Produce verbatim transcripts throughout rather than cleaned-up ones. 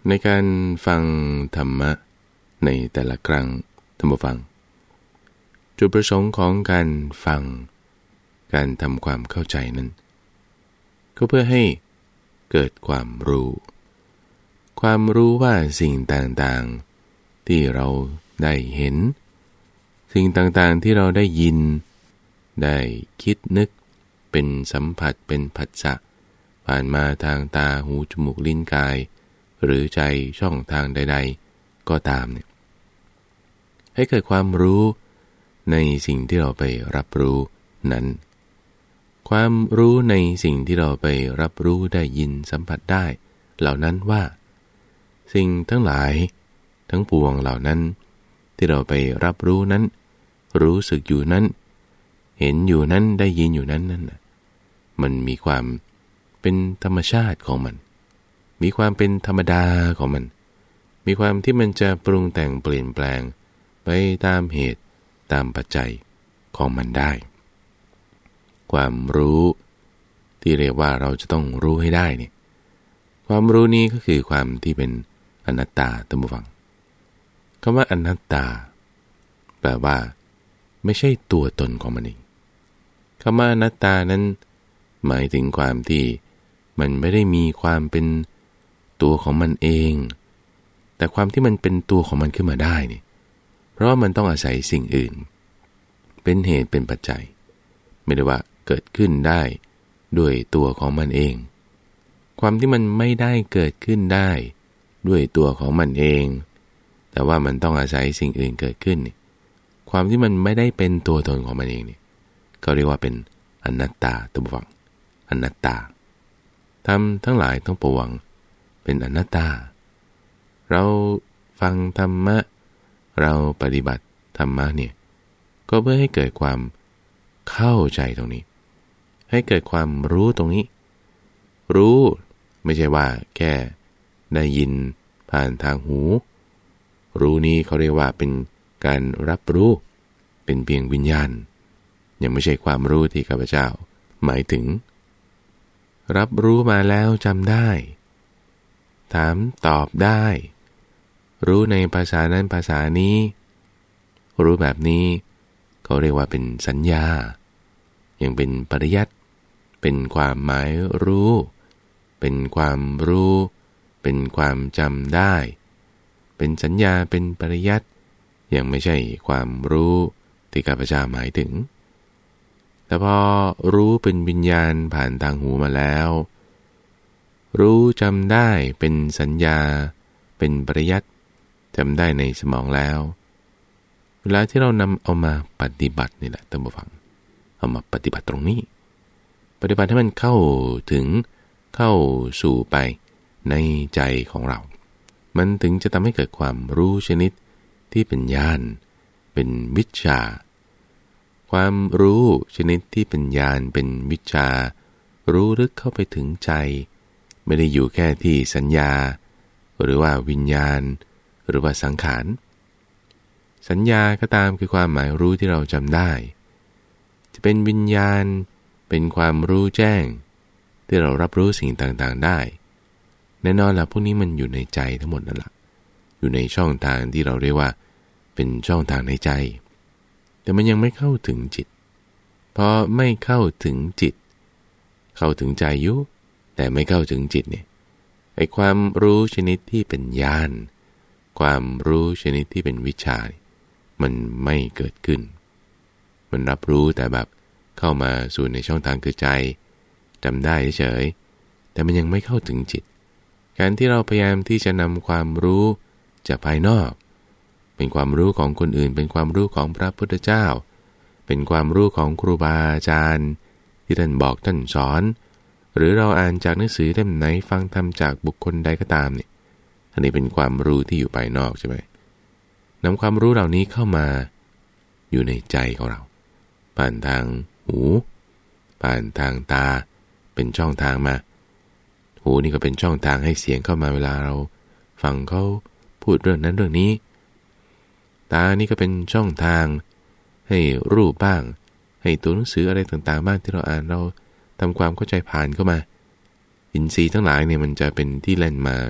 ในการฟังธรรมะในแต่ละครั้งท่านผู้ฟังจุดประสงค์ของการฟังการทำความเข้าใจนั้นก็เพื่อให้เกิดความรู้ความรู้ว่าสิ่งต่างๆที่เราได้เห็นสิ่งต่างๆที่เราได้ยินได้คิดนึกเป็นสัมผัสเป็นผัสสะผ่านมาทางตาหูจมูกลิ้นกายหรือใจช่องทางใดๆก็ตามเนี่ยให้เกิดความรู้ในสิ่งที่เราไปรับรู้นั้นความรู้ในสิ่งที่เราไปรับรู้ได้ยินสัมผัสได้เหล่านั้นว่าสิ่งทั้งหลายทั้งปวงเหล่านั้นที่เราไปรับรู้นั้นรู้สึกอยู่นั้นเห็นอยู่นั้นได้ยินอยู่นั้นนั่นน่ะมันมีความเป็นธรรมชาติของมันมีความเป็นธรรมดาของมันมีความที่มันจะปรุงแต่งเปลี่ยนแปลงไปตามเหตุตามปัจจัยของมันได้ความรู้ที่เรียกว่าเราจะต้องรู้ให้ได้เนี่ยความรู้นี้ก็คือความที่เป็นอนัตตาท่านผู้ฟังคำว่าอนัตตาแปลว่าไม่ใช่ตัวตนของมันเองคำว่าอนัตตานั้นหมายถึงความที่มันไม่ได้มีความเป็นตัวของมันเองแต่ความที่มันเป็นตัวของมันขึ้นมาได้นี่เพราะว่ามันต้องอาศัยสิ่งอื่นเป็นเหตุเป็นปัจจัยไม่ได้ว่าเกิดขึ้นได้ด้วยตัวของมันเองความที่มันไม่ได้เกิดขึ้นได้ด้วยตัวของมันเองแต่ว่ามันต้องอาศัยสิ่งอื่นเกิดขึ้นนี่ความที่มันไม่ได้เป็นตัวตนของมันเองนี่เขาเรียกว่าเป็นอนัตตาตัววังอนัตตาธรรมทั้งหลายทั้งปวงเป็นอนัตตาเราฟังธรรมะเราปฏิบัติธรรมะเนี่ยก็เพื่อให้เกิดความเข้าใจตรงนี้ให้เกิดความรู้ตรงนี้รู้ไม่ใช่ว่าแค่ได้ยินผ่านทางหูรู้นี้เขาเรียกว่าเป็นการรับรู้เป็นเพียงวิญญาณยังไม่ใช่ความรู้ที่ข้าพเจ้าหมายถึงรับรู้มาแล้วจำได้ถามตอบได้รู้ในภาษานั้นภาษานี้รู้แบบนี้เขาเรียกว่าเป็นสัญญายังเป็นปริยัติเป็นความหมายรู้เป็นความรู้เป็นความจำได้เป็นสัญญาเป็นปริยัติยังไม่ใช่ความรู้ที่ข้าพเจ้าหมายถึงแต่พอรู้เป็นวิญญาณผ่านทางหูมาแล้วรู้จำได้เป็นสัญญาเป็นปริยัติจำได้ในสมองแล้วเวลาที่เรานำเอามาปฏิบัตินี่แหละท่านผู้ฟังเอามาปฏิบัติตรงนี้ปฏิบัติให้มันเข้าถึงเข้าสู่ไปในใจของเรามันถึงจะทำให้เกิดความรู้ชนิดที่เป็นญาณเป็นวิชชาความรู้ชนิดที่เป็นญาณเป็นวิชชารู้ลึกเข้าไปถึงใจไม่ได้อยู่แค่ที่สัญญาหรือว่าวิญญาณหรือว่าสังขารสัญญาก็ตามคือความหมายรู้ที่เราจำได้จะเป็นวิญญาณเป็นความรู้แจ้งที่เรารับรู้สิ่งต่างๆได้แน่นอนล่ะพวกนี้มันอยู่ในใจทั้งหมดนั่นแหละอยู่ในช่องทางที่เราเรียกว่าเป็นช่องทางในใจแต่มันยังไม่เข้าถึงจิตเพราะไม่เข้าถึงจิตเข้าถึงใจอยู่แต่ไม่เข้าถึงจิตเนี่ยไอ้ความรู้ชนิดที่เป็นญาณความรู้ชนิดที่เป็นวิชามันไม่เกิดขึ้นมันรับรู้แต่แบบเข้ามาสู่ในช่องทางคือใจจำได้เฉยแต่มันยังไม่เข้าถึงจิตการที่เราพยายามที่จะนำความรู้จากภายนอกเป็นความรู้ของคนอื่นเป็นความรู้ของพระพุทธเจ้าเป็นความรู้ของครูบาอาจารย์ที่ท่านบอกท่านสอนหรือเราอ่านจากหนังสือเล่มไหนฟังธรรมจากบุคคลใดก็ตามเนี่ยอันนี้เป็นความรู้ที่อยู่ภายนอกใช่ไหมนำความรู้เหล่านี้เข้ามาอยู่ในใจของเราผ่านทางหูผ่านทางตาเป็นช่องทางมาหูนี่ก็เป็นช่องทางให้เสียงเข้ามาเวลาเราฟังเขาพูดเรื่องนั้นเรื่องนี้ตานี่ก็เป็นช่องทางให้รูปบ้างให้ตัวหนังสืออะไรต่างๆบ้างที่เราอ่านเราทำความเข้าใจผ่านเข้ามาอินทรีย์ทั้งหลายเนี่ยมันจะเป็นที่เล่นมา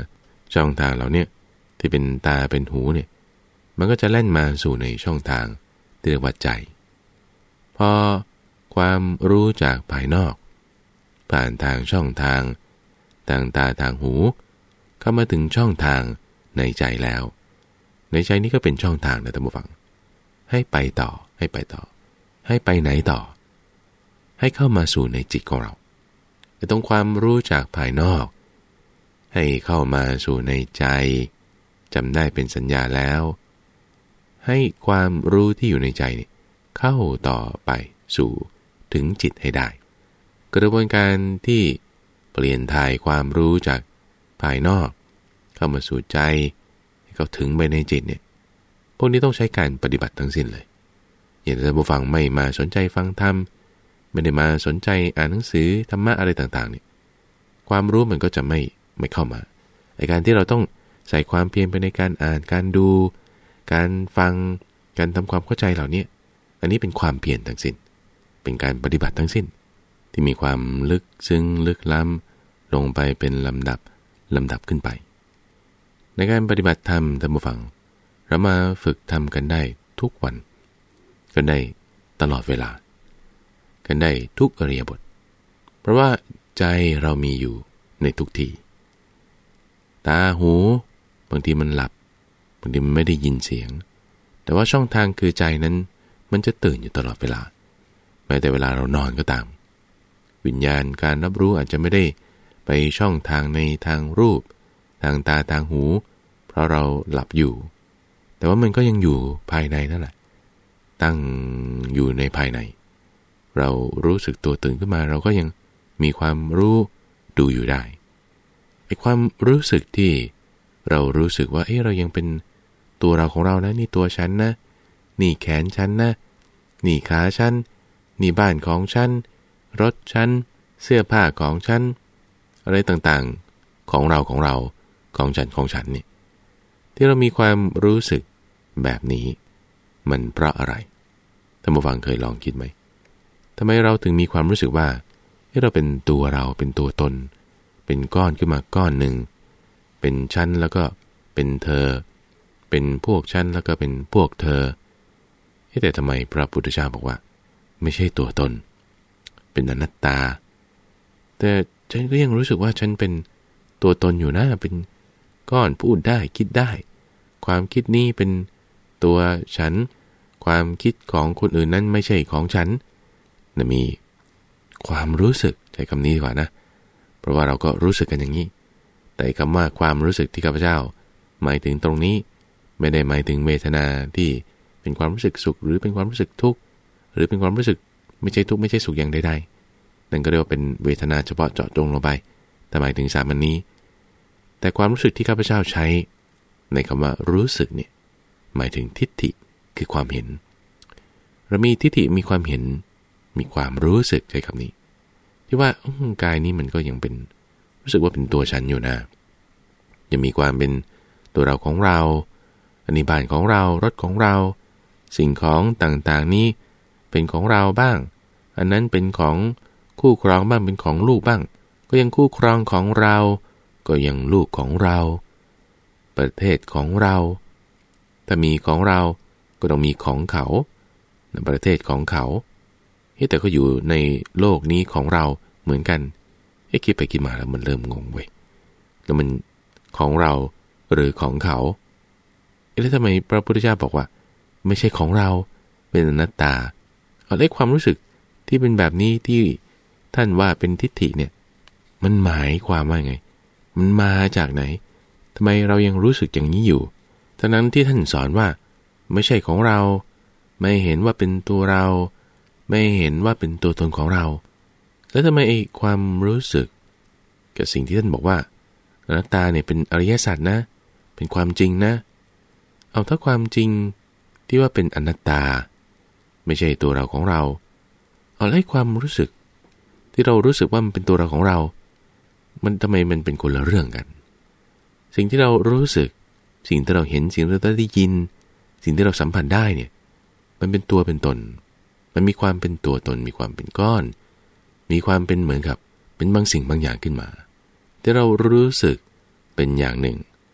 ช่องทางเหล่านี้ที่เป็นตาเป็นหูเนี่ยมันก็จะแล่นมาสู่ในช่องทางที่เรียกว่าใจพอความรู้จากภายนอกผ่านทางช่องทางทางตาทางหูเข้ามาถึงช่องทางในใจแล้วในใจนี้ก็เป็นช่องทางนะท่านผู้ฟังให้ไปต่อให้ไปต่อให้ไปไหนต่อให้เข้ามาสู่ในจิตของเราแต่ตรงความรู้จากภายนอกให้เข้ามาสู่ในใจจำได้เป็นสัญญาแล้วให้ความรู้ที่อยู่ในใจเข้าต่อไปสู่ถึงจิตให้ได้กระบวนการที่เปลี่ยนถ่ายความรู้จากภายนอกเข้ามาสู่ใจให้เขาถึงไปในจิตเนี่ยพวกนี้ต้องใช้การปฏิบัติทั้งสิ้นเลยอย่างท่านผู้ฟังไม่มาสนใจฟังธรรมไม่ได้มาสนใจอ่านหนังสือธรรมะอะไรต่างๆเนี่ยความรู้มันก็จะไม่ไม่เข้ามาในการที่เราต้องใส่ความเพียรไปในการอ่านการดูการฟังการทำความเข้าใจเหล่านี้อันนี้เป็นความเพียรทั้งสิ้นเป็นการปฏิบัติทั้งสิ้นที่มีความลึกซึ้งลึกล้ำลงไปเป็นลำดับลำดับขึ้นไปในการปฏิบัติธรรมท่านผู้ฟังเรามาฝึกทำกันได้ทุกวันกันได้ตลอดเวลากันได้ทุกอริยบทเพราะว่าใจเรามีอยู่ในทุกที่ตาหูบางทีมันหลับบางทีมันไม่ได้ยินเสียงแต่ว่าช่องทางคือใจนั้นมันจะตื่นอยู่ตลอดเวลาแม้แต่เวลาเรานอนก็ตามวิญญาณการรับรู้อาจจะไม่ได้ไปช่องทางในทางรูปทางตาทางหูเพราะเราหลับอยู่แต่ว่ามันก็ยังอยู่ภายในนั่นแหละตั้งอยู่ในภายในเรารู้สึกตัวตื่นขึ้นมาเราก็ยังมีความรู้ดูอยู่ได้ไอ้ความรู้สึกที่เรารู้สึกว่าเอ้เรายังเป็นตัวเราของเรานะนี่ตัวฉันนะนี่แขนฉันนะนี่ขาฉันนี่บ้านของฉันรถฉันเสื้อผ้าของฉันอะไรต่างๆของเราของเราของฉันของฉันนี่ที่เรามีความรู้สึกแบบนี้มันเพราะอะไรท่านผู้ฟังเคยลองคิดไหมทำไมเราถึงมีความรู้สึกว่าเราเป็นตัวเราเป็นตัวตนเป็นก้อนขึ้นมาก้อนหนึ่งเป็นชั้นแล้วก็เป็นเธอเป็นพวกชั้นแล้วก็เป็นพวกเธอแต่ทำไมพระพุทธเจ้าบอกว่าไม่ใช่ตัวตนเป็นอนัตตาแต่ฉันก็ยังรู้สึกว่าฉันเป็นตัวตนอยู่นะเป็นก้อนพูดได้คิดได้ความคิดนี้เป็นตัวฉันความคิดของคนอื่นนั้นไม่ใช่ของฉันนะมีความรู้สึกใช้คำนี้ดีกว่านะเพราะว่าเราก็รู้สึกกันอย่างนี้แต่คำว่าความรู้สึกที่ข้าพเจ้าหมายถึงตรงนี้ไม่ได้หมายถึงเวทนาที่เป็นความรู้สึกสุขหรือเป็นความรู้สึกทุกข์หรือเป็นความรู้สึกไม่ใช่ทุกข์ไม่ใช่สุขอย่างใดๆนั่นก็เรียกว่าเป็นเวทนาเฉพาะเจาะจงลงไปแต่หมายถึงสามัญนี้แต่ความรู้สึกที่ข้าพเจ้าใช้ในคำว่ารู้สึกเนี่ยหมายถึงทิฏฐิคือความเห็นเรามีทิฏฐิมีความเห็นมีความรู้สึกใช้คำนี้ที่ว่ากายนี้มันก็ยังเป็นรู้สึกว่าเป็นตัวฉันอยู่นะยังมีความเป็นตัวเราของเราอันนี้บ้านของเรารถของเราสิ่งของต่างๆนี้เป็นของเราบ้างอันนั้นเป็นของคู่ครองบ้างเป็นของลูกบ้างก็ยังคู่ครองของเราก็ยังลูกของเราประเทศของเราถ้ามีของเราก็ต้องมีของเขาในประเทศของเขาแต่ก็อยู่ในโลกนี้ของเราเหมือนกันไอ้คิดไปคิดมาแล้วมันเริ่มงงเว้ยแล้วมันของเราหรือของเขาแล้วทำไมพระพุทธเจ้าบอกว่าไม่ใช่ของเราเป็นอนัตตาเอาไอ้ความรู้สึกที่เป็นแบบนี้ที่ท่านว่าเป็นทิฏฐิเนี่ยมันหมายความว่าไงมันมาจากไหนทำไมเรายังรู้สึกอย่างนี้อยู่ทั้งนั้นที่ท่านสอนว่าไม่ใช่ของเราไม่เห็นว่าเป็นตัวเราไม่เห็นว่าเป็นตัวตนของเราแล้วทำไมไอ้ความรู้สึกกับสิ่งที่ท่านบอกว่าอนัตตาเนี่ยเป็นอริยสัจนะเป็นความจริงนะเอาถ้าความจริงที่ว่าเป็นอนัตตาไม่ใช่ตัวเราของเราเอาไอ้ความรู้สึกที่เรารู้สึกว่ามันเป็นตัวเราของเรามันทำไมมันเป็นคนละเรื่องกันสิ่งที่เรารู้สึกสิ่งที่เราเห็นสิ่งที่เราได้ยินสิ่งที่เราสัมผัสได้เนี่ยมันเป็นตัวเป็นตนมันมีความเป็นตัวตนมีความเป็นก้อนมีความเป็นเหมือนกับเป็นบางสิ่งบางอย่างขึ้นมาที่เรารู้สึกเป็นอย่างหนึ่ง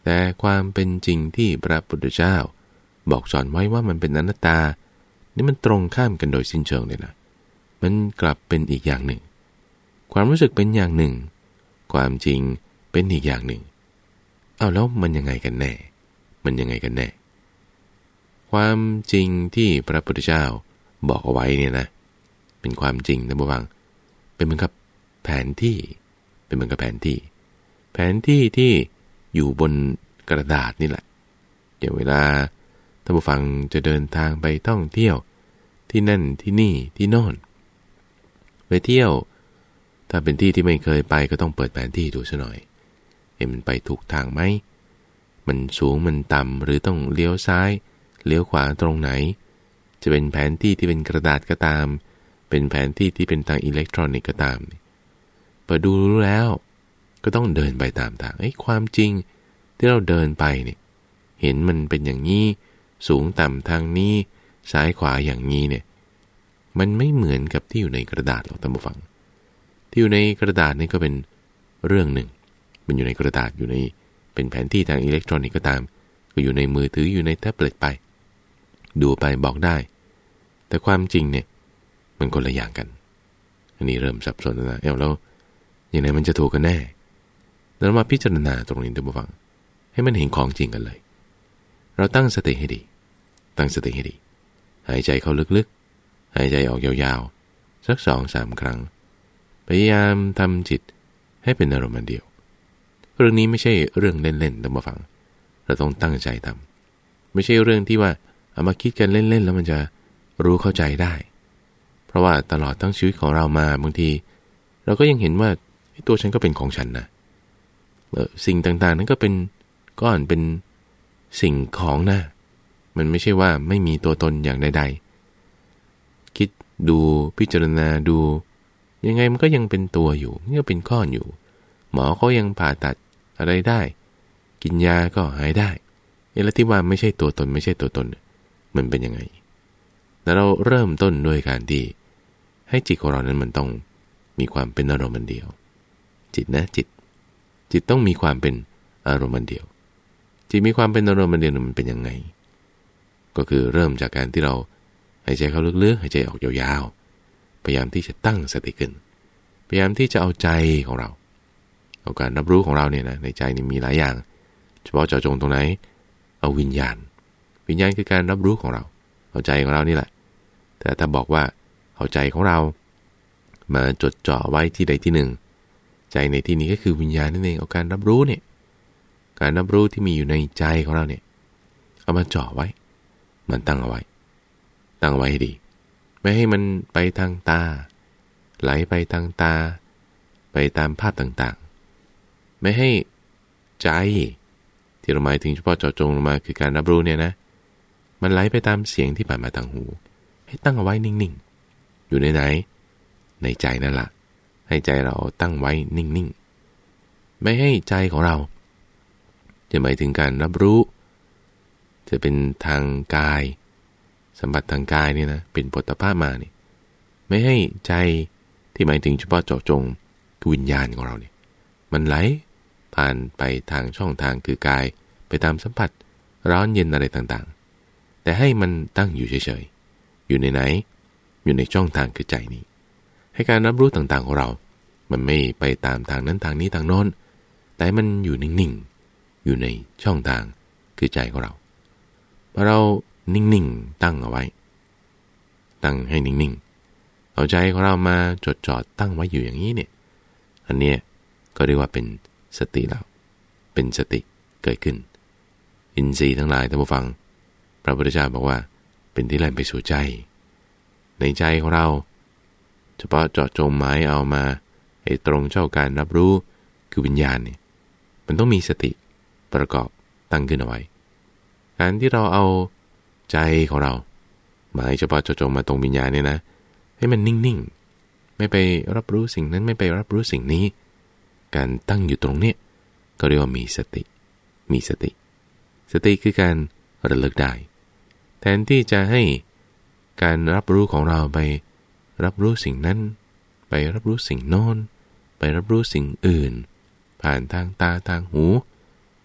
แต่ความเป็นจริงที่พระพุทธเจ้าบอกสอนไว้ว่ามันเป็นอนัตตานี่มันตรงข้ามกันโดยสิ้นเชิงเลยนะมันกลับเป็นอีกอย่างหนึ่งความรู้สึกเป็นอย่างหนึ่งความจริงเป็นอีกอย่างหนึ่งเอาแล้วมันยังไงกันแน่มันยังไงกันแน่ความจริงที่พระพุทธเจ้าบอกเอาไว้เนี่ยนะเป็นความจริงนะบุฟังเป็นเหมือนกับแผนที่เป็นเหมือนกับแผนที่แผนที่ที่อยู่บนกระดาษนี่แหละอย่างเวลาท่านผู้ฟังจะเดินทางไปท่องเที่ยวที่นั่นที่นี่ที่โน่นไปเที่ยวถ้าเป็นที่ที่ไม่เคยไปก็ต้องเปิดแผนที่ดูซะหน่อยเห็นมันไปถูกทางไหมมันสูงมันต่ำหรือต้องเลี้ยวซ้ายเลี้ยวขวาตรงไหนจะเป็นแผนที่ที่เป็นกระดาษก็ตามเป็นแผนที่ที่เป็นทางอิเล็กทรอนิกส์ก็ตามเปิดดูรู้แล้วก็ต้องเดินไปตามทางไอ้ความจริงที่เราเดินไปเนี่ยเห็นมันเป็นอย่างนี้สูงต่ำทางนี้ซ้ายขวาอย่างนี้เนี่ยมันไม่เหมือนกับที่อยู่ในกระดาษหรอกท่านผู้ฟังที่อยู่ในกระดาษนี่ก็เป็นเรื่องหนึ่งมันอยู่ในกระดาษอยู่ในเป็นแผนที่ทางอิเล็กทรอนิกส์ก็ตามก็อยู่ในมือถืออยู่ในแท็บเล็ตไปดูไปบอกได้แต่ความจริงเนี่ยมันคนละอย่างกันอันนี้เริ่มสับสนแล้วนะเอ้าแล้วยังไงมันจะถูกกันแน่เรามาพิจารณาตรงนี้ท่านผู้ฟังให้มันเห็นของจริงกันเลยเราตั้งสติให้ดีตั้งสติให้ดีหายใจเข้าลึกๆหายใจออกยาวๆสัก สองถึงสาม ครั้งพยายามทำจิตให้เป็นอารมณ์เดียวเรื่องนี้ไม่ใช่เรื่องเล่นๆท่านผู้ฟังเราต้องตั้งใจทำไม่ใช่เรื่องที่ว่าเอามาคิดกันเล่นๆแล้วมันจะรู้เข้าใจได้เพราะว่าตลอดทั้งชีวิตของเรามาบางทีเราก็ยังเห็นว่าตัวฉันก็เป็นของฉันนะสิ่งต่างๆนั้นก็เป็นก้อนเป็นสิ่งของนะมันไม่ใช่ว่าไม่มีตัวตนอย่างใดๆคิดดูพิจารณาดูยังไงมันก็ยังเป็นตัวอยู่นี่ก็เป็นก้อนอยู่หมอเขายังผ่าตัดอะไรได้กินยาก็หายได้แล้วที่ว่าไม่ใช่ตัวตนไม่ใช่ตัวตนมันเป็นยังไงแล้วเราเริ่มต้นด้วยการที่ให้จิตของเรานั้นมันต้องมีความเป็นอารมณ์เดียวจิตนะจิตจิตต้องมีความเป็นอารมณ์เดียวจิตมีความเป็นอารมณ์เดียวมันเป็นยังไงก็คือเริ่มจากการที่เราหายใจเข้าลึกๆหายใจออกยาวๆพยายามที่จะตั้งสติขึ้นพยายามที่จะเอาใจของเราเอาการรับรู้ของเราเนี่ยนะในใจนี่มีหลายอย่างเฉพาะเจาะจงตรงไหนเอาวิญญาณวิญญาณคือการรับรู้ของเราเอาใจของเรานี่แหละแต่ถ้าบอกว่าเอาใจของเรามาจดจ่อไว้ที่ใดที่หนึ่งใจในที่นี้ก็คือวิญญาณนั่นเองเอาการรับรู้เนี่ยการรับรู้ที่มีอยู่ในใจของเราเนี่ยเอามาจ่อไว้มันตั้งเอาไว้ตั้งไว้ให้ดีไม่ให้มันไปทางตาไหลไปทางตาไปตามภาพต่างๆไม่ให้ใจที่เราหมายถึงเฉพาะเจาะจงลงมาคือการรับรู้เนี่ยนะมันไหลไปตามเสียงที่ผ่านมาทางหูให้ตั้งเอาไว้นิ่งๆอยู่ในไหนในใจนั่นแหละให้ใจเราตั้งไว้นิ่งๆไม่ให้ใจของเราจะหมายถึงการรับรู้จะเป็นทางกายสัมผัสทางกายเนี่ยนะเป็นโผฏฐัพพะมาเนี่ยไม่ให้ใจที่หมายถึงเฉพาะเจาะจงคือวิญญาณของเราเนี่ยมันไหลผ่านไปทางช่องทางคือกายไปตามสัมผัสร้อนเย็นอะไรต่างๆแต่ให้มันตั้งอยู่เฉยๆอยู่ในไหนอยู่ในช่องทางคือใจนี้ให้การรับรู้ต่างๆของเรามันไม่ไปตามทางนั้นทางนี้ทางโน้นแต่มันอยู่นิ่งๆอยู่ในช่องทางคือใจของเราพอเรานิ่งๆตั้งเอาไว้ตั้งให้นิ่งๆเอาใจของเรามาจดจ่อตั้งไว้อยู่อย่างนี้เนี่ยอันเนี้ยก็เรียกว่าเป็นสติแล้วเป็นสติเกิดขึ้นอินทรีย์ทั้งหลายท่านผู้ฟังพระพุทธเจ้าบอกว่าเป็นที่แล่นไปสู่ใจในใจของเราเฉพาะเจาะจงหมายเอามาให้ตรงเจ้าการรับรู้คือวิญญาณเนี่ยมันต้องมีสติประกอบตั้งขึ้นเอาไว้การที่เราเอาใจของเราหมายเฉพาะเจาะจงมาตรงวิญญาณเนี่ยนะให้มันนิ่งๆไม่ไปรับรู้สิ่งนั้นไม่ไปรับรู้สิ่งนี้การตั้งอยู่ตรงเนี้ยก็เรียกว่ามีสติมีสติสติคือการระลึกได้แทนที่จะให้การรับรู้ของเราไปรับรู้สิ่งนั้นไปรับรู้สิ่งโน้นไปรับรู้สิ่งอื่นผ่านทางตาทางหู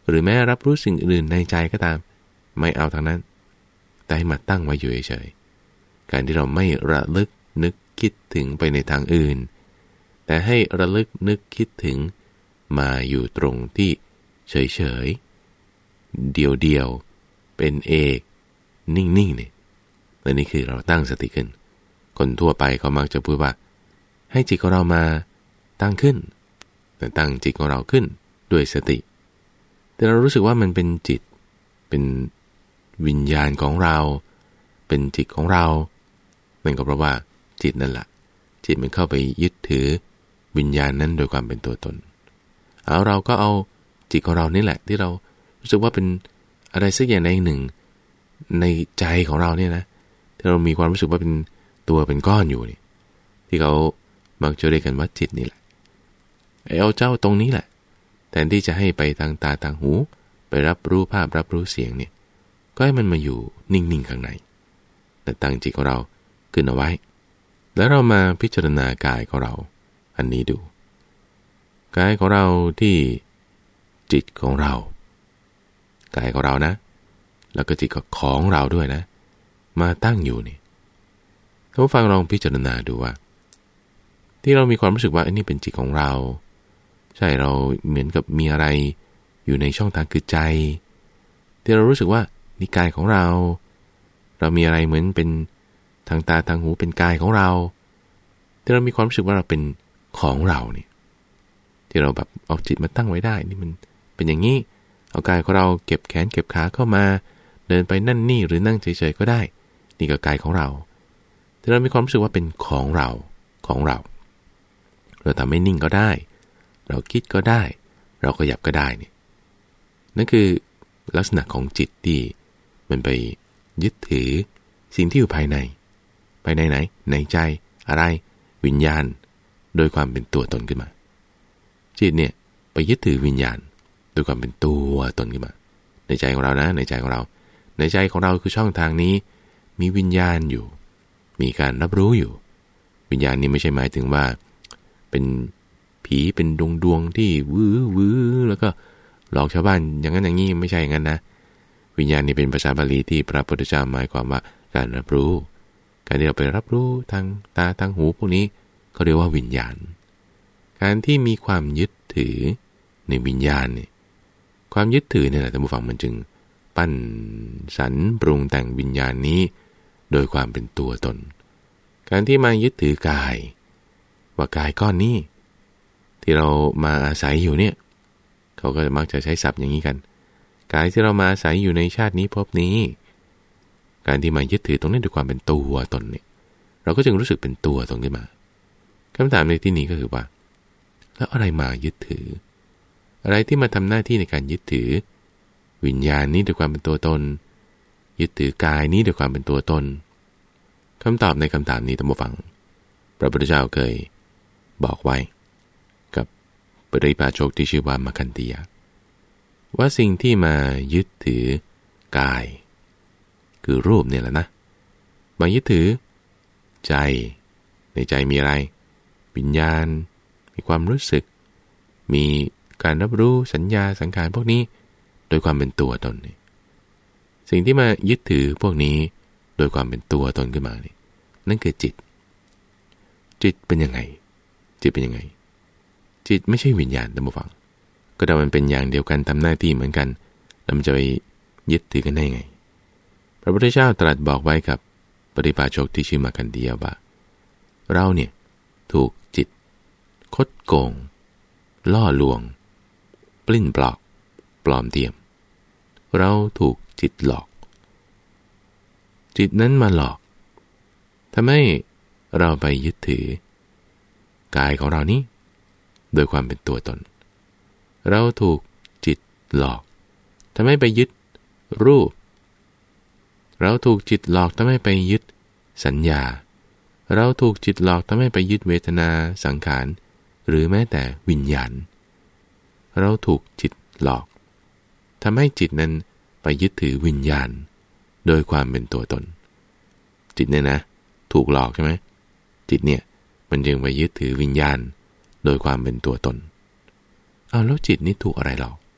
หรือแม้รับรู้สิ่งอื่นในใจก็ตามไม่เอาทางนั้นแต่ให้มาตั้งไว้อยู่เฉยๆการที่เราไม่ระลึกนึกคิดถึงไปในทางอื่นแต่ให้ระลึกนึกคิดถึงมาอยู่ตรงที่เฉยๆเดียวๆเป็นเอกนิ่งๆนี่และนี่คือเราตั้งสติขึ้นคนทั่วไปเขามักจะพูดว่าให้จิตของเรามาตั้งขึ้นแต่ตั้งจิตของเราขึ้นด้วยสติแต่เรารู้สึกว่ามันเป็นจิตเป็นวิญญาณของเราเป็นจิตของเรานั่นก็เพราะว่าจิตนั่นแหละจิตมันเข้าไปยึดถือวิญญาณนั้นโดยความเป็นตัวตนเอาเราก็เอาจิตของเรานี่แหละที่เรารู้สึกว่าเป็นอะไรสักอย่างใดหนึ่งในใจของเราเนี่ยนะที่เรามีความรู้สึกว่าเป็นตัวเป็นก้อนอยู่นี่ที่เขามักจะเรียกกันว่าจิตนี่แหละเอาเจ้าตรงนี้แหละแทนที่จะให้ไปทางตาทางหูไปรับรู้ภาพรับรู้เสียงเนี่ยก็ให้มันมาอยู่นิ่งๆข้างในแต่ตั้งจิตของเราขึ้นเอาไว้แล้วเรามาพิจารณากายของเราอันนี้ดูกายของเราที่จิตของเรากายของเรานะแล้วก็จิตของเราด้วยนะมาตั้งอยู่นี่ท่านผู้ฟังลองพิจารณาดูว่าที่เรามีความรู้สึกว่าอันนี้เป็นจิตของเราใช่เราเหมือนกับมีอะไรอยู่ในช่องทางคือใจที่เรารู้สึกว่านี่กายของเราเรามีอะไรเหมือนเป็นทางตาทางหูเป็นกายของเราที่เรามีความรู้สึกว่าเราเป็นของเราเนี่ยที่เราแบบเอาจิตมาตั้งไว้ได้นี่มันเป็นอย่างนี้เอากายของเราเก็บแขนเก็บขาเข้ามาเดินไปนั่นนี่หรือนั่งเฉยๆก็ได้นี่ก็กายของเราที่เรามีความรู้สึกว่าเป็นของเราของเราเราทำให้นิ่งก็ได้เราคิดก็ได้เราขยับก็ได้นี่นั่นคือลักษณะของจิตที่มันไปยึดถือสิ่งที่อยู่ภายในภายในไหนในใจอะไรวิญญาณโดยความเป็นตัวตนขึ้นมาจิตเนี่ยไปยึดถือวิญญาณโดยความเป็นตัวตนขึ้นมาในใจของเรานะในใจของเราในใจของเราคือช่องทางนี้มีวิญญาณอยู่มีการรับรู้อยู่วิญญาณนี้ไม่ใช่หมายถึงว่าเป็นผีเป็นดวงดวงที่วื้อวื้อแล้วก็หลอกชาวบ้านอย่างนั้นอย่างนี้ไม่ใช่อย่างนั้นนะวิญญาณนี่เป็นภาษาบาลีที่พระพุทธเจ้าหมายความว่าการรับรู้การที่เราไปรับรู้ทางตาทางหูพวกนี้เขาเรียกว่าวิญญาณการที่มีความยึดถือในวิญญาณเนี่ยความยึดถือเนี่ยแหละท่านผู้ฟังมันจึงปั้นสรรปรุงแต่งวิญญาณนี้โดยความเป็นตัวตนการที่มายึดถือกายว่ากายก้อนนี้ที่เรามาอาศัยอยู่เนี่ยเขาก็มักจะใช้ศัพท์อย่างนี้กันกายที่เรามาอาศัยอยู่ในชาตินี้ภพนี้การที่มายึดถือตรงนี้ด้วยความเป็นตัวตนเนี่ยเราก็จึงรู้สึกเป็นตัวตนขึ้นมาคำถามในที่นี้ก็คือว่าแล้วอะไรมายึดถืออะไรที่มาทำหน้าที่ในการยึดถือวิญญาณนี้ด้วยความเป็นตัวตนยึดถือกายนี้ด้วยความเป็นตัวตนคำตอบในคำถามนี้ท่านผู้ฟังพระพุทธเจ้าเคยบอกไว้กับปริพาชกที่ชื่อว่ามัคคันธียะว่าสิ่งที่มายึดถือกายคือรูปเนี่ยแหละนะมายึดถือใจในใจมีอะไรวิญญาณมีความรู้สึกมีการรับรู้สัญญาสังขารพวกนี้โดยความเป็นตัวตนนี่สิ่งที่มายึดถือพวกนี้โดยความเป็นตัวตนขึ้นมานี่นั่นคือจิตจิตเป็นยังไงจิตเป็นยังไงจิตไม่ใช่วิญญาณท่านผู้ฟังก็แต่มันเป็นอย่างเดียวกันทำหน้าที่เหมือนกันแล้วมันจะไปยึดถือกันได้ไงพระพุทธเจ้าตรัสบอกไว้กับปริพาชกที่ชื่อมัคคันธียะว่าเราเนี่ยถูกจิตคดโกงล่อลวงปลิ้นปลอกปลอมเทียมเราถูกจิตหลอกจิตนั้นมาหลอกทำให้เราไปยึดถือกายของเรานี้โดยความเป็นตัวตนเราถูกจิตหลอกทำให้ไปยึดรูปเราถูกจิตหลอกทำให้ไปยึดสัญญาเราถูกจิตหลอกทำให้ไปยึดเวทนาสังขารหรือแม้แต่วิญญาณเราถูกจิตหลอกทำให้จิตนั้นไปยึดถือวิญญาณโดยความเป็นตัวตนจิตเนี่ยนะถูกหลอกใช่ไหมจิตเนี่ยมันจึงไปยึดถือวิญญาณโดยความเป็นตัวตนเอาแล้วจิตนี่ถูกอะไรหรอก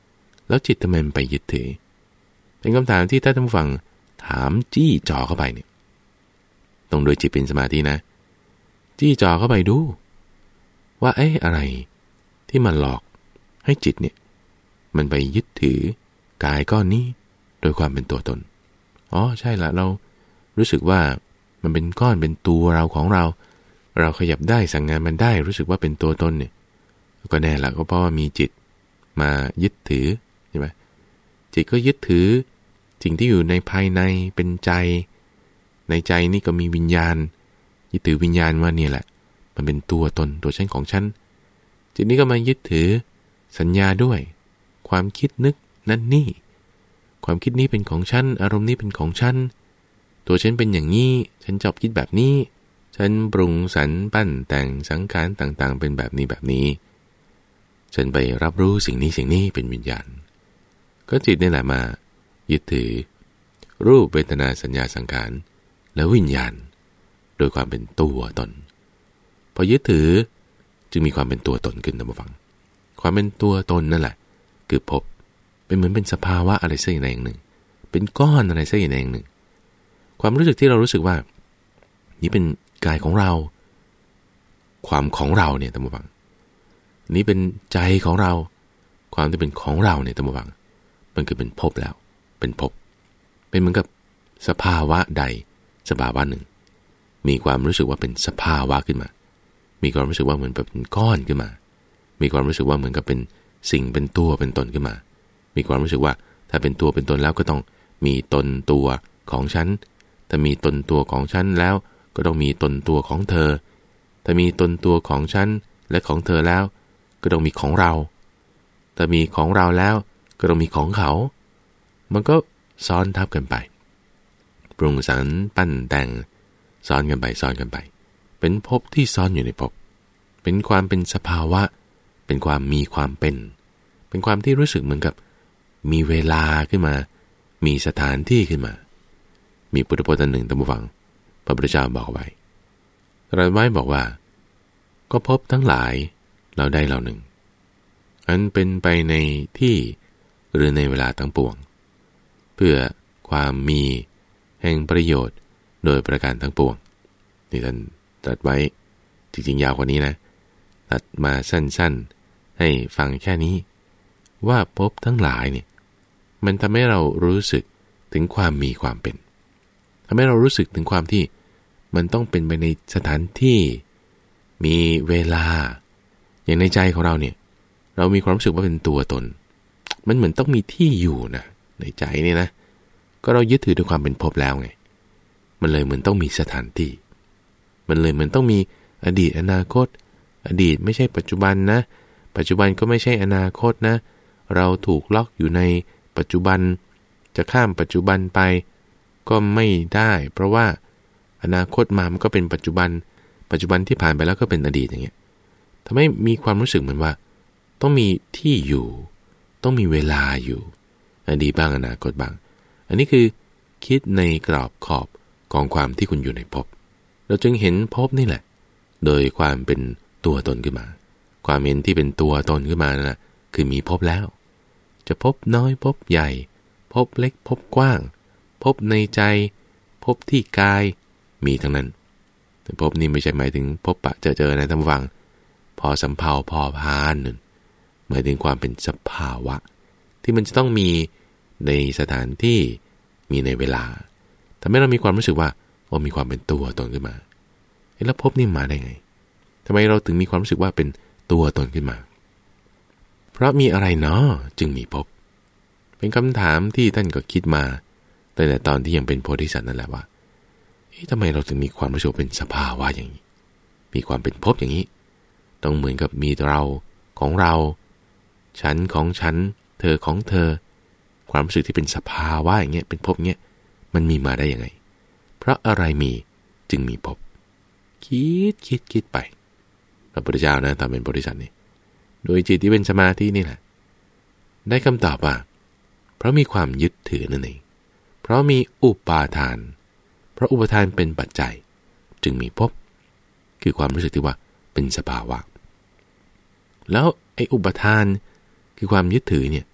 แล้วจิตทำไมมันไปยึดถือเป็นคำถามที่ถ้าท่านฟังถามจี้จ่อเข้าไปเนี่ยต้องโดยจิตเป็นสมาธินะจี้จ่อเข้าไปดูว่าเอ๊ะอะไรที่มันหลอกให้จิตเนี่ยมันไปยึดถือกายก้อนนี้โดยความเป็นตัวตนอ๋อใช่ละเรารู้สึกว่ามันเป็นก้อนเป็นตัวเราของเราเราขยับได้สั่งงานมันได้รู้สึกว่าเป็นตัวตนเนี่ยก็แน่ละก็เพราะว่ามีจิตมายึดถือใช่ไหมจิตก็ยึดถือสิ่งที่อยู่ในภายในเป็นใจในใจนี่ก็มีวิญญาณยึดถือวิญญาณว่านี่แหละมันเป็นตัวตนตัวฉันของฉันจิตนี้ก็มายึดถือสัญญาด้วยความคิดนึกนั่นนี่ความคิดนี้เป็นของฉันอารมณ์นี้เป็นของฉันตัวฉันเป็นอย่างนี้ฉันชอบคิดแบบนี้ฉันปรุงสรรปั้นแต่งสังขารต่างๆเป็นแบบนี้แบบนี้ฉันไปรับรู้สิ่งนี้สิ่งนี้เป็นวิญญาณก็จิตนี่แหละมายึดถือรูปเวทนาสัญญาสังขารและวิญญาณโดยความเป็นตัวตนพอยึดถือจึงมีความเป็นตัวตนขึ้นท่านผู้ฟังความเป็นตัวตนนั่นแหละคือภพเป็นเหมือนเป็นสภาวะอะไรสักอย่างหนึ่งเป็นก้อนอะไรสักอย่างหนึ่งความรู้สึกที่เรารู้สึกว่านี่เป็นกายของเราความของเราเนี่ยท่านผู้ฟังนี่เป็นใจของเราความที่เป็นของเราเนี่ยท่านผู้ฟังมันคือเป็นภพแล้วเป็นภพเป็นเหมือนกับสภาวะใดสภาวะหนึ่งมีความรู้สึกว่าเป็นสภาวะขึ้นมามีความรู้สึกว่าเหมือนแบบเป็นก้อนขึ้นมามีความรู้สึกว่าเหมือนกับเป็นสิ่งเป็นตัวเป็นตนขึ้นมามีความรู้สึกว่าถ้าเป็นตัวเป็นตนแล้วก็ต้องมีตนตัวของฉันถ้ามีตนตัวของฉันแล้วก็ต้องมีตนตัวของเธอถ้ามีตนตัวของฉันและของเธอแล้วก็ต้องมีของเราถ้ามีของเราแล้วก็ต้องมีของเขามันก็ซ้อนทับกันไปปรุงสรรปั้นแต่งซ้อนกันไปซ้อนกันไปเป็นภพที่ซ้อนอยู่ในภพเป็นความเป็นสภาวะเป็นความมีความเป็นเป็นความที่รู้สึกเหมือนกับมีเวลาขึ้นมามีสถานที่ขึ้นมามีพุทธพจน์อันหนึ่งท่านผู้ฟังพระพุทธเจ้าบอกไว้ตรัสไว้บอกว่าก็ภพทั้งหลายเราได้เราหนึ่งอันเป็นไปในที่หรือในเวลาทั้งปวงเพื่อความมีแห่งประโยชน์โดยประการทั้งปวงนี่ท่านตรัสไว้จริงๆยาวกว่านี้นะตัดมาสั้นๆให้ฟังแค่นี้ว่าภพทั้งหลายเนี่ยมันทำให้เรารู้สึกถึงความมีความเป็นทำให้เรารู้สึกถึงความที่มันต้องเป็นไปในสถานที่มีเวลาอย่างในใจของเราเนี่ยเรามีความรู้สึกว่าเป็นตัวตนมันเหมือนต้องมีที่อยู่นะในใจนี่นะก็เรายึดถือด้วยความเป็นภพแล้วไงมันเลยเหมือนต้องมีสถานที่มันเลยเหมือนต้องมีอดีตอนาคตอดีตไม่ใช่ปัจจุบันนะปัจจุบันก็ไม่ใช่อนาคตนะเราถูกล็อกอยู่ในปัจจุบันจะข้ามปัจจุบันไปก็ไม่ได้เพราะว่าอนาคตมามันก็เป็นปัจจุบันปัจจุบันที่ผ่านไปแล้วก็เป็นอดีตอย่างเงี้ยทำให้มีความรู้สึกเหมือนว่าต้องมีที่อยู่ต้องมีเวลาอยู่อดีตบ้างอนาคตบ้างอันนี้คือคิดในกรอบขอบของความที่คุณอยู่ในภพเราจึงเห็นภพนี่แหละโดยความเป็นตัวตนขึ้นมาความเห็นที่เป็นตัวตนขึ้นมานั่นแหละคือมีภพแล้วจะภพน้อยภพใหญ่ภพเล็กภพกว้างภพในใจภพที่กายมีทั้งนั้นแต่ภพนี้ไม่ใช่หมายถึงภพปะเจอเจอนะท่านฟังพอสำเภาพอพานนึงหมายถึงความเป็นสภาวะที่มันจะต้องมีในสถานที่มีในเวลาทำให้เรามีความรู้สึกว่าโอ้มีความเป็นตัวตนขึ้นมาแล้วภพนี่มาได้ไงทำไมเราถึงมีความรู้สึกว่าเป็นตัวตนขึ้นมาเพราะมีอะไรเนาะจึงมีภพเป็นคำถามที่ท่านก็คิดมาตั้งแต่ตอนที่ยังเป็นโพธิสัตว์นั่นแหละว่าเอ๊ะทำไมเราถึงมีความรู้สึกเป็นสภาวะอย่างนี้มีความเป็นภพอย่างนี้ต้องเหมือนกับมีเราของเราฉันของฉันเธอของเธอความรู้สึกที่เป็นสภาวะอย่างเงี้ยเป็นภพเงี้ยมันมีมาได้ยังไงเพราะอะไรมีจึงมีภพคิดคิดคิดไปพระพุทธเจ้านะตามเป็นโพธิสัตว์นี่โดยจิตที่เป็นสมาธินี่แหละได้คำตอบว่าเพราะมีความยึดถือนั่นเองเพราะมีอุปาทานเพราะอุปาทานเป็นปัจจัยจึงมีภพคือความรู้สึกที่ว่าเป็นสภาวะแล้วไอ้อุปาทานคือความยึดถือเนี่ย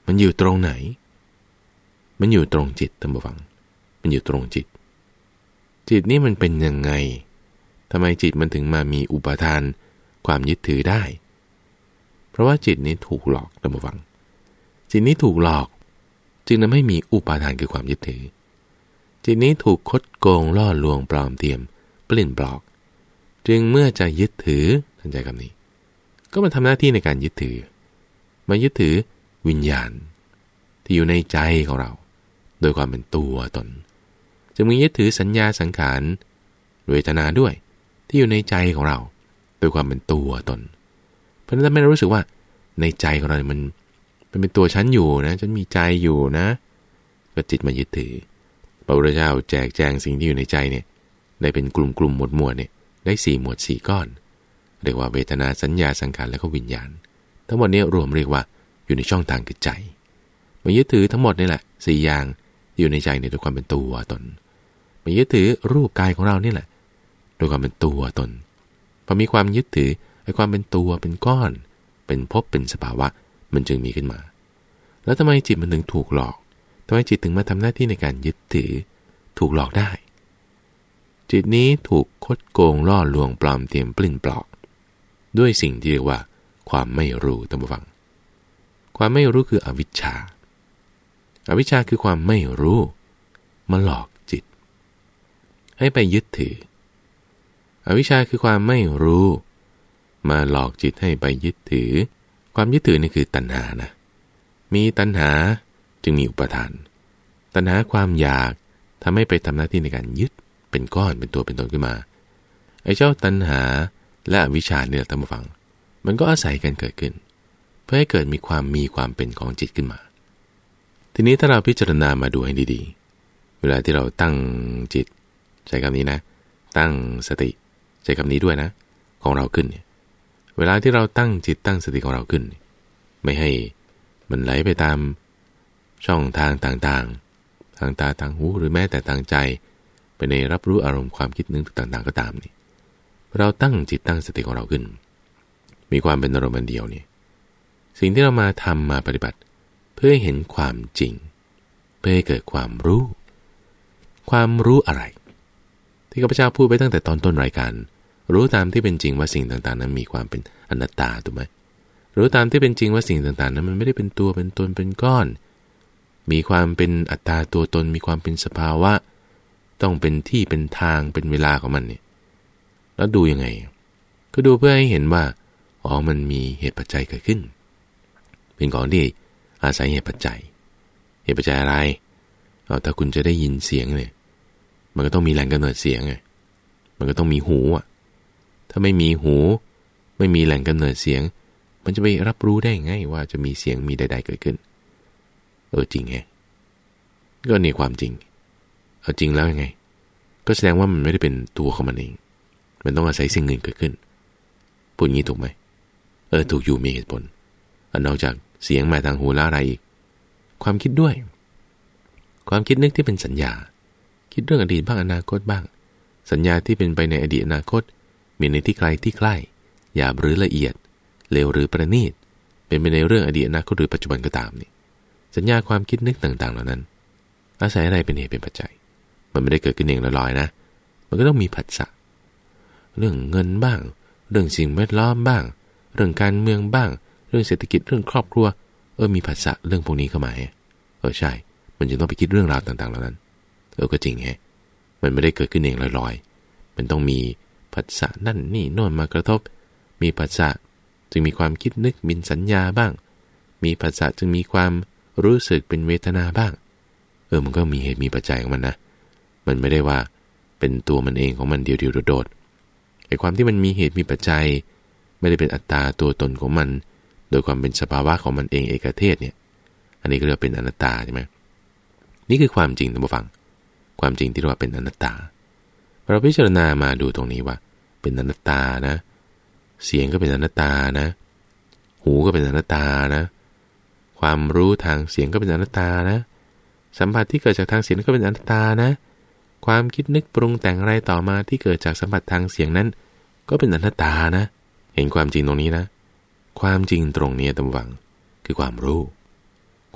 มันอยู่ตรงไหนมันอยู่ตรงจิตท่านผู้ฟังมันอยู่ตรงจิตจิตนี่มันเป็นยังไงทำไมจิตมันถึงมามีอุปทานความยึดถือได้เพราะว่าจิตนี้ถูกหลอกท่านผู้ฟังจิตนี้ถูกหลอกจึงทำให้มีอุปาทานคือความยึดถือจิตนี้ถูกคดโกงล่อลวงปลอมเทียมปลิ้นปลอกจึงเมื่อจะยึดถือท่านใจคำนี้ก็มาทำหน้าที่ในการยึดถือมายึดถือวิญญาณที่อยู่ในใจของเราโดยความเป็นตัวตนจะมียึดถือสัญญาสังขารเวทนาด้วยที่อยู่ในใจของเราโดยความเป็นตัวตนเพราะฉะนั้นไม่รู้สึกว่าในใจของเรามันมันเป็นตัวฉันอยู่นะฉันมีใจอยู่นะก็จิตมายึดถือพระพุทธเจ้าแจกแจงสิ่งที่อยู่ในใจเนี่ยได้เป็นกลุ่มกลุ่มหมวดหมวดเนี่ยได้สี่หมวดสี่ก้อนเรียกว่าเวทนาสัญญาสังขารและก็วิญญาณทั้งหมดนี้รวมเรียกว่าอยู่ในช่องทางคือใจมายึดถือทั้งหมดนี่แหละสี่อย่างอยู่ในใจในด้วยความเป็นตัวตนมายึดถือรูปกายของเรานี่แหละโดยความเป็นตัวตนพอมีความยึดถือไอ้ความเป็นตัวเป็นก้อนเป็นภพเป็นสภาวะมันจึงมีขึ้นมาแล้วทำไมจิตมันถึงถูกหลอกทำไมจิตถึงมาทำหน้าที่ในการยึดถือถูกหลอกได้จิตนี้ถูกคดโกงล่อลวงปลอมเทียมปลิ้นปลอกด้วยสิ่งที่เรียกว่าความไม่รู้ท่านผู้ฟังความไม่รู้คืออวิชชาอวิชชาคือความไม่รู้มาหลอกจิตให้ไปยึดถืออวิชชาคือความไม่รู้มาหลอกจิตให้ไปยึดถือความยึดถือนี่คือตัณหานะมีตัณหาจึงมีอุปทานตัณหาความอยากทำให้ไปทำหน้าที่ในการยึดเป็นก้อนเป็นตัวเป็นตนขึ้นมาไอ้เจ้าตัณหาและอวิชชาเนี่ยท่านผู้ฟังมันก็อาศัยกันเกิดขึ้นเพื่อให้เกิดมีความมีความเป็นของจิตขึ้นมาทีนี้ถ้าเราพิจารณามาดูให้ดีๆเวลาที่เราตั้งจิตใช้คำนี้นะตั้งสติใช้คำนี้ด้วยนะของเราขึ้นเนี่ยเวลาที่เราตั้งจิตตั้งสติของเราขึ้นไม่ให้มันไหลไปตามช่องทางต่างๆทางตาทางหูหรือแม้แต่ทางใจไปในรับรู้อารมณ์ความคิดนึกต่างๆก็ตามนี่เราตั้งจิตตั้งสติของเราขึ้นมีความเป็นอารมณ์เดียวนี่สิ่งที่เรามาทำมาปฏิบัติเพื่อให้เห็นความจริงเพื่อให้เกิดความรู้ความรู้อะไรที่ข้าพเจ้าพูดไปตั้งแต่ตอนต้นรายการรู้ตามที่เป็นจริงว่าสิ่งต่างๆนั้นมีความเป็นอนัตตาถูกไหมรู้ตามที่เป็นจริงว่าสิ่งต่างๆนั้นมันไม่ได้เป็นตัวเป็นตนเป็นก้อนมีความเป็นอัตตาตัวตนมีความเป็นสภาวะต้องเป็นที่เป็นทางเป็นเวลาของมันเนี่ยแล้วดูยังไงก็ดูเพื่อให้เห็นว่าอ๋อมันมีเหตุปัจจัยเกิดขึ้นเป็นของที่อาศัยเหตุปัจจัยเหตุปัจจัยอะไรเอาถ้าคุณจะได้ยินเสียงเนี่ยมันก็ต้องมีแหล่งกำเนิดเสียงไงมันก็ต้องมีหูอ่ะถ้าไม่มีหูไม่มีแหล่งกำเนิดเสียงมันจะไปรับรู้ได้ไงว่าจะมีเสียงมีใดๆเกิดขึ้นเออจริงไงก็นี่ความจริงเอาจริงแล้วยังไงก็แสดงว่ามันไม่ได้เป็นตัวของมันเองมันต้องอาศัยสิ่งอื่นเกิดขึ้นพูดงี้ถูกไหมเออถูกอยู่มีเหตุผลอันนอกจากเสียงมาทางหูแล้วอะไรอีกความคิดด้วยความคิดนึกที่เป็นสัญญาคิดเรื่องอดีตบ้างอนาคตบ้างสัญญาที่เป็นไปในอดีตอนาคตมีในที่ไกลที่ใกล้หยาบหรือละเอียดเลวหรือประณีตเป็นไปในเรื่องอดีตอนาคตหรือปัจจุบันก็ตามนี่สัญญาความคิดนึกต่างๆเหล่านั้นอาศัยอะไรเป็นเหตุเป็นปัจจัยมันไม่ได้เกิดขึ้นเองลอยๆนะมันก็ต้องมีผัสสะเรื่องเงินบ้างเรื่องสิ่งแวดล้อมบ้างเรื่องการเมืองบ้างเรื่องเศรษฐกิจเรื่องครอบครัวเออมีผัสสะเรื่องพวกนี้เข้ามาเออใช่มันจะต้องไปคิดเรื่องราวต่างๆเหล่านั้นเออก็จริงแฮะมันไม่ได้เกิดขึ้นเองลอยๆมันต้องมีผัสสะนั่นนี่โน่นมากระทบมีผัสสะจึงมีความคิดนึกมีสัญญาบ้างมีผัสสะจึงมีความรู้สึกเป็นเวทนาบ้างเออมันก็มีเหตุมีปัจจัยของมันนะมันไม่ได้ว่าเป็นตัวมันเองของมันเดียวๆโดดๆไอ้ความที่มันมีเหตุมีปัจจัยไม่ได้เป็นอัตตาตัวตนของมันโดยความเป็นสภาวะของมันเองเอกเทศเนี่ยอันนี้ก็เรียกเป็นอนัตตาใช่ไหมนี่คือความจริงท่านผู้ฟังความจริงที่เรียกว่าเป็นอนัตตาเราพิจารณามาดูตรงนี้ว่าเป็นอนัตตานะเสียงก็เป็นอนัตตานะหูก็เป็นอนัตตานะความรู้ทางเสียงก็เป็นอนัตตานะสัมผัสที่เกิดจากทางเสียงก็เป็นอนัตตานะความคิดนึกปรุงแต่งอะไรต่อมาที่เกิดจากสัมผัสทางเสียงนั้นก็เป็นอนัตตานะเห็นความจริงตรงนี้นะความจริงตรงนี้ตำวังคือความรู้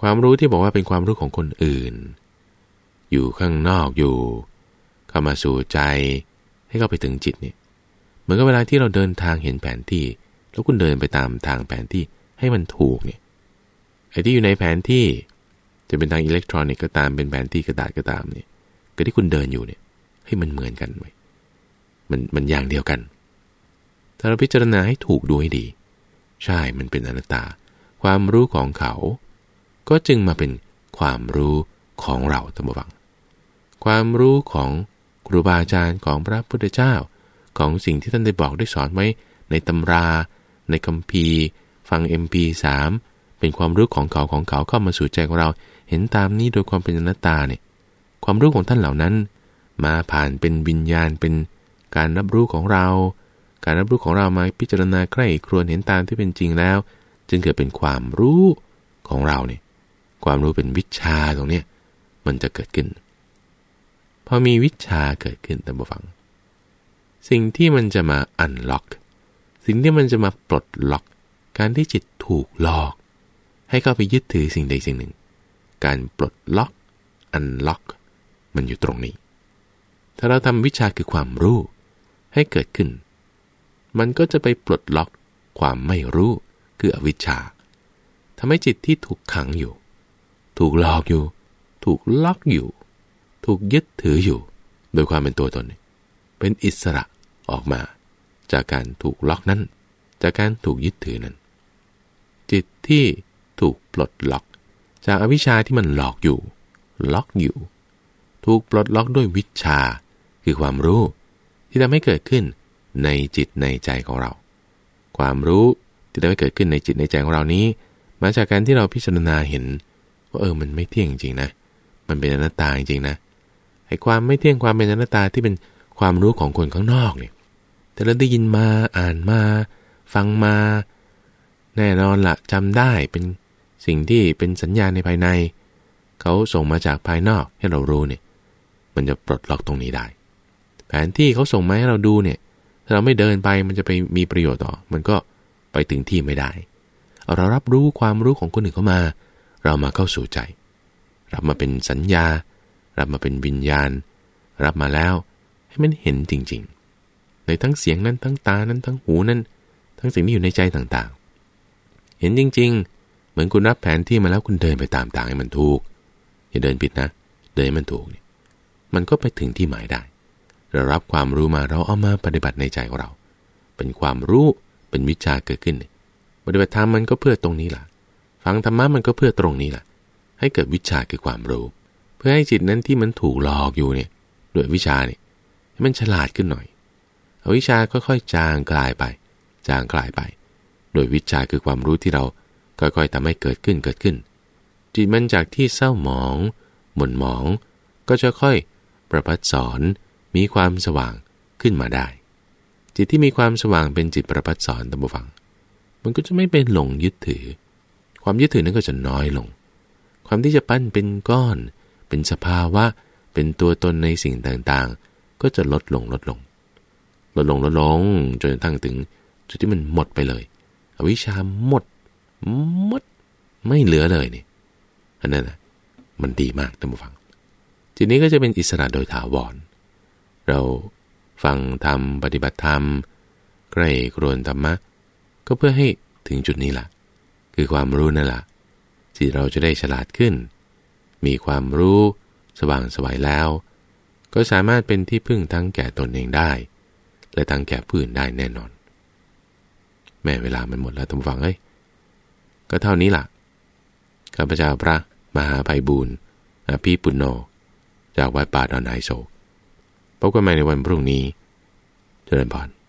ความรู้ที่บอกว่าเป็นความรู้ของคนอื่นอยู่ข้างนอกอยู่เข้ามาสู่ใจให้เข้าไปถึงจิตเนี่ยเหมือนกับเวลาที่เราเดินทางเห็นแผนที่แล้วคุณเดินไปตามทางแผนที่ให้มันถูกเนี่ยไอ้ที่อยู่ในแผนที่จะเป็นทางอิเล็กทรอนิกส์ก็ตามเป็นแผนที่กระดาษก็ตามเนี่ยก็ที่คุณเดินอยู่เนี่ยให้มันเหมือนกันไว้มันมันอย่างเดียวกันถ้าเราพิจารณาให้ถูกดูให้ดีใช่มันเป็นอนัตตาความรู้ของเขาก็จึงมาเป็นความรู้ของเราท่านผู้ฟังความรู้ของครูบาอาจารย์ของพระพุทธเจ้าของสิ่งที่ท่านได้บอกได้สอนไว้ในตำราในคัมภีร์ฟัง เอ็ม พี สาม เป็นความรู้ของเขาของเขาเข้ามาสู่ใจของเราเห็นตามนี้โดยความเป็นอนัตตาเนี่ยความรู้ของท่านเหล่านั้นมาผ่านเป็นวิญญาณเป็นการรับรู้ของเราการรับรู้ของเรามาพิจารณาใคร่ครวญเห็นตามที่เป็นจริงแล้วจึงเกิดเป็นความรู้ของเราเนี่ยความรู้เป็นวิชาตรงเนี้ยมันจะเกิดขึ้นพอมีวิชาเกิดขึ้นท่านผู้ฟังสิ่งที่มันจะมาอันล็อกสิ่งที่มันจะมาปลดล็อกการที่จิตถูกหลอกให้เข้าไปยึดถือสิ่งใดสิ่งหนึ่งการปลดล็อกอันล็อกมันอยู่ตรงนี้ถ้าเราทำวิชาคือความรู้ให้เกิดขึ้นมันก็จะไปปลดล็อกความไม่รู้คืออวิชชาทำให้จิตที่ถูกขังอยู่ถูกหลอกอยู่ถูกล็อกอยู่ถูกยึดถืออยู่โดยความเป็นตัวตนเป็นอิสระออกมาจากการถูกล็อกนั้นจากการถูกยึดถือนั้นจิตที่ถูกปลดล็อกจากอวิชชาที่มันหลอกอยู่ล็อกอยู่ถูกปลดล็อกด้วยวิชาคือความรู้ที่ทำให้เกิดขึ้นในจิตในใจของเราความรู้ที่ทำให้เกิดขึ้นในจิตในใจของเรานี้มาจากการที่เราพิจารณาเห็นว่าเออมันไม่เที่ยงจริงๆนะมันเป็นอนัตตาจริงๆนะไอ้ความไม่เที่ยงความเป็นอนัตตาที่เป็นความรู้ของคนข้างนอกเนี่ยแต่เราได้ยินมาอ่านมาฟังมาแน่นอนละจำได้เป็นสิ่งที่เป็นสัญญาณในภายในเขาส่งมาจากภายนอกให้เรารู้เนี่ยมันจะปลดล็อกตรงนี้ได้แผนที่เขาส่งมาให้เราดูเนี่ยถ้าเราไม่เดินไปมันจะไปมีประโยชน์ต่อมันก็ไปถึงที่ไม่ได้เอาเรารับรู้ความรู้ของคนอื่นเข้ามาเรามาเข้าสู่ใจรับมาเป็นสัญญารับมาเป็นวิญญาณรับมาแล้วให้มันเห็นจริงๆในทั้งเสียงนั้นทั้งตานั้นทั้งหูนั้นทั้งสิ่งที่อยู่ในใจต่างๆเห็นจริงๆเหมือนคุณรับแผนที่มาแล้วคุณเดินไปตามทางให้มันถูกอย่าเดินผิดนะเดินให้มันถูกเนี่ยมันก็ไปถึงที่หมายได้เรารับความรู้มาเราเอามาปฏิบัติในใจของเราเป็นความรู้เป็นวิชาเกิดขึ้นปฏิบัติธรรมมันก็เพื่อตรงนี้ล่ะฟังธรรมะมันก็เพื่อตรงนี้ล่ะให้เกิดวิชาคือความรู้เพื่อให้จิตนั้นที่มันถูกหลอกอยู่เนี่ยด้วยวิชาเนี่ยให้มันฉลาดขึ้นหน่อยอวิชชาค่อยๆจางกลายไปจางกลายไปโดยวิชาคือความรู้ที่เราค่อยๆทำให้เกิดขึ้นเกิดขึ้นจิตมันจากที่เศร้าหมองหม่นหมองก็จะค่อยประภัสสอนมีความสว่างขึ้นมาได้จิตที่มีความสว่างเป็นจิตประภัสสอนตามผู้ฟังมันก็จะไม่เป็นหลงยึดถือความยึดถือนั้นก็จะน้อยลงความที่จะปั้นเป็นก้อนเป็นสภาวะเป็นตัวตนในสิ่งต่างๆก็จะลดลงลดลงลดลงลดลงจนกระทั่งถึงจุดที่มันหมดไปเลยอวิชชาหมดหมดไม่เหลือเลยนี่อันนั้นนะมันดีมากท่านผู้ฟังทีนี้ก็จะเป็นอิสระโดยถาวรเราฟังธรรมปฏิบัติธรรมใกล้ครวญธรรมะก็เพื่อให้ถึงจุดนี้ล่ะคือความรู้นั่นแหละที่เราจะได้ฉลาดขึ้นมีความรู้สว่างไสวแล้วก็สามารถเป็นที่พึ่งทั้งแก่ตนเองได้และทั้งแก่ผู้อื่นได้แน่นอนแม้เวลามันหมดแล้วท่านผู้ฟังเอ้ยก็เท่านี้ล่ะข้าพเจ้าพระมหาไพบูลย์อภิปุณโญจากวัดป่าดอนไฮโศกพบกันใหม่ในวันพรุ่งนี้เจริญพร